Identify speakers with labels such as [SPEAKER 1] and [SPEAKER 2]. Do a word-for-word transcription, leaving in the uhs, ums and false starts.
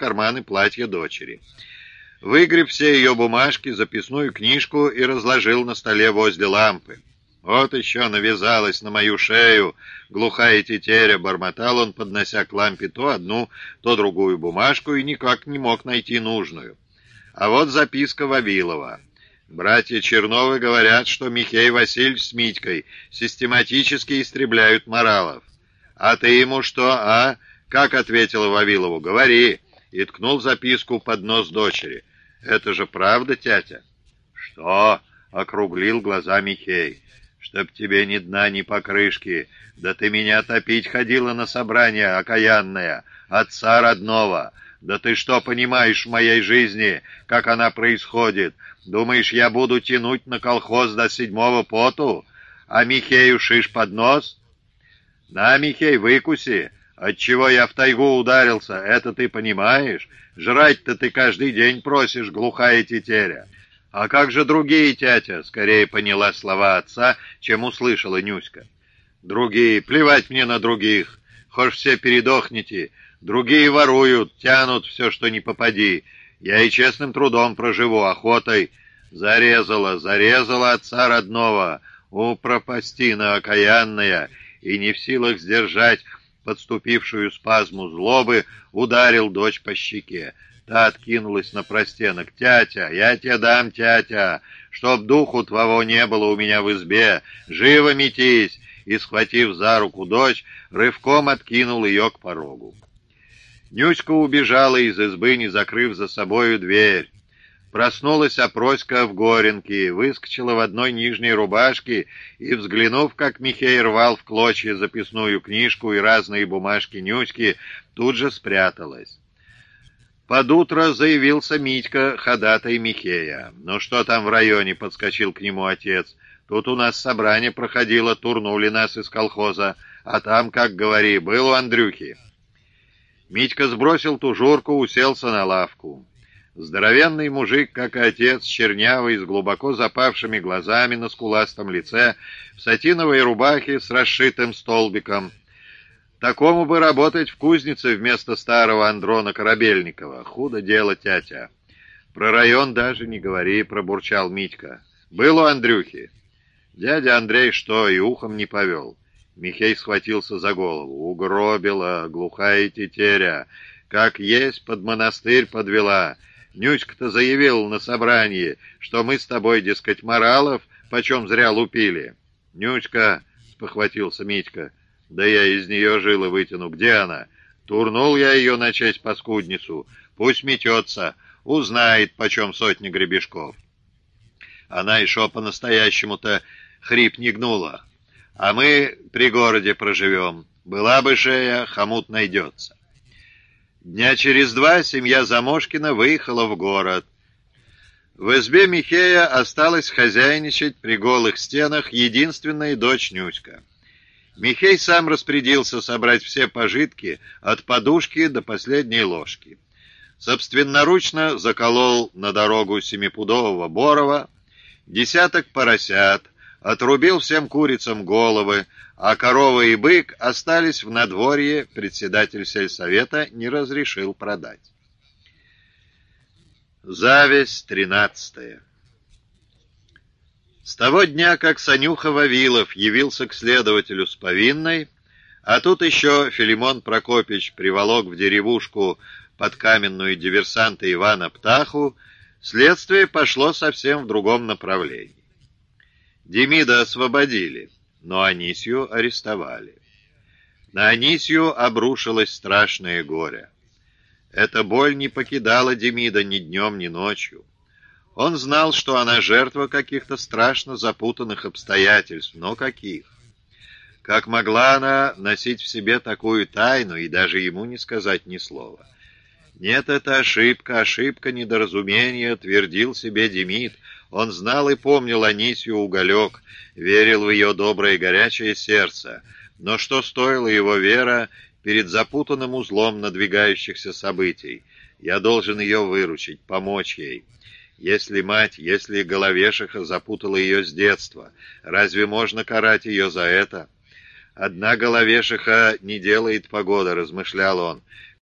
[SPEAKER 1] карманы платья дочери. Выгреб все ее бумажки, записную книжку и разложил на столе возле лампы. «Вот еще навязалась на мою шею глухая тетеря», — бормотал он, поднося к лампе то одну, то другую бумажку, и никак не мог найти нужную. А вот записка Вавилова. «Братья Черновы говорят, что Михей Васильевич с Митькой систематически истребляют моралов. А ты ему что, а?» «Как?» — ответила Вавилову. «Говори!» И ткнул записку под нос дочери. «Это же правда, тятя?» «Что?» — округлил глаза Михей. «Чтоб тебе ни дна, ни покрышки. Да ты меня топить ходила на собрание, окаянная, отца родного. Да ты что понимаешь в моей жизни, как она происходит? Думаешь, я буду тянуть на колхоз до седьмого поту? А Михею шиш под нос? На, Михей, выкуси. Отчего я в тайгу ударился, это ты понимаешь? Жрать-то ты каждый день просишь, глухая тетеря». «А как же другие, тятя?» — скорее поняла слова отца, чем услышала Нюська. «Другие, плевать мне на других. Хошь все передохните. Другие воруют, тянут все, что не попади. Я и честным трудом проживу, охотой. Зарезала, зарезала отца родного. У пропастина окаянная, и не в силах сдержать подступившую спазму злобы, ударил дочь по щеке. Та откинулась на простенок. «Тятя, я тебе дам, тятя, чтоб духу твоего не было у меня в избе. Живо метись!» И, схватив за руку дочь, рывком откинул ее к порогу. Нюська убежала из избы, не закрыв за собою дверь. Проснулась Опроська в Горенке, выскочила в одной нижней рубашке и, взглянув, как Михей рвал в клочья записную книжку и разные бумажки Нюськи, тут же спряталась. Под утро заявился Митька, ходатай Михея. «Ну что там в районе?» — подскочил к нему отец. «Тут у нас собрание проходило, турнули нас из колхоза. А там, как говори, был у Андрюхи». Митька сбросил тужурку, уселся на лавку. Здоровенный мужик, как и отец, чернявый, с глубоко запавшими глазами на скуластом лице, в сатиновой рубахе с расшитым столбиком. Такому бы работать в кузнице вместо старого Андрона Корабельникова. Худо дело, тятя. Про район даже не говори, пробурчал Митька. Был у Андрюхи. Дядя Андрей что, и ухом не повел. Михей схватился за голову. Угробила, глухая тетеря. Как есть, под монастырь подвела. Нюська-то заявил на собрании, что мы с тобой, дескать, моралов, почем зря лупили. Нюська, спохватился Митька. Да я из нее жилы вытяну. Где она? Турнул я ее на честь паскудницу. Пусть метется, узнает, почем сотни гребешков. Она и шо по-настоящему-то хрип не гнула. А мы при городе проживем. Была бы шея, хомут найдется. Дня через два семья Замошкина выехала в город. В избе Михея осталась хозяйничать при голых стенах единственная дочь Нюська. Михей сам распорядился собрать все пожитки от подушки до последней ложки. Собственноручно заколол на дорогу семипудового борова, десяток поросят, отрубил всем курицам головы, а корова и бык остались в надворье, председатель сельсовета не разрешил продать. Зависть тринадцатая. С того дня, как Санюха Вавилов явился к следователю с повинной, а тут еще Филимон Прокопич приволок в деревушку под каменную диверсанта Ивана Птаху, следствие пошло совсем в другом направлении. Демида освободили, но Анисью арестовали. На Анисью обрушилось страшное горе. Эта боль не покидала Демида ни днем, ни ночью. Он знал, что она жертва каких-то страшно запутанных обстоятельств, но каких? Как могла она носить в себе такую тайну и даже ему не сказать ни слова? Нет, это ошибка, ошибка недоразумения, твердил себе Демид. Он знал и помнил Анисью Уголек, верил в ее доброе горячее сердце. Но что стоила его вера перед запутанным узлом надвигающихся событий? Я должен ее выручить, помочь ей. Если мать, если Головешиха запутала ее с детства, разве можно карать ее за это? Одна Головешиха не делает погоды, размышлял он.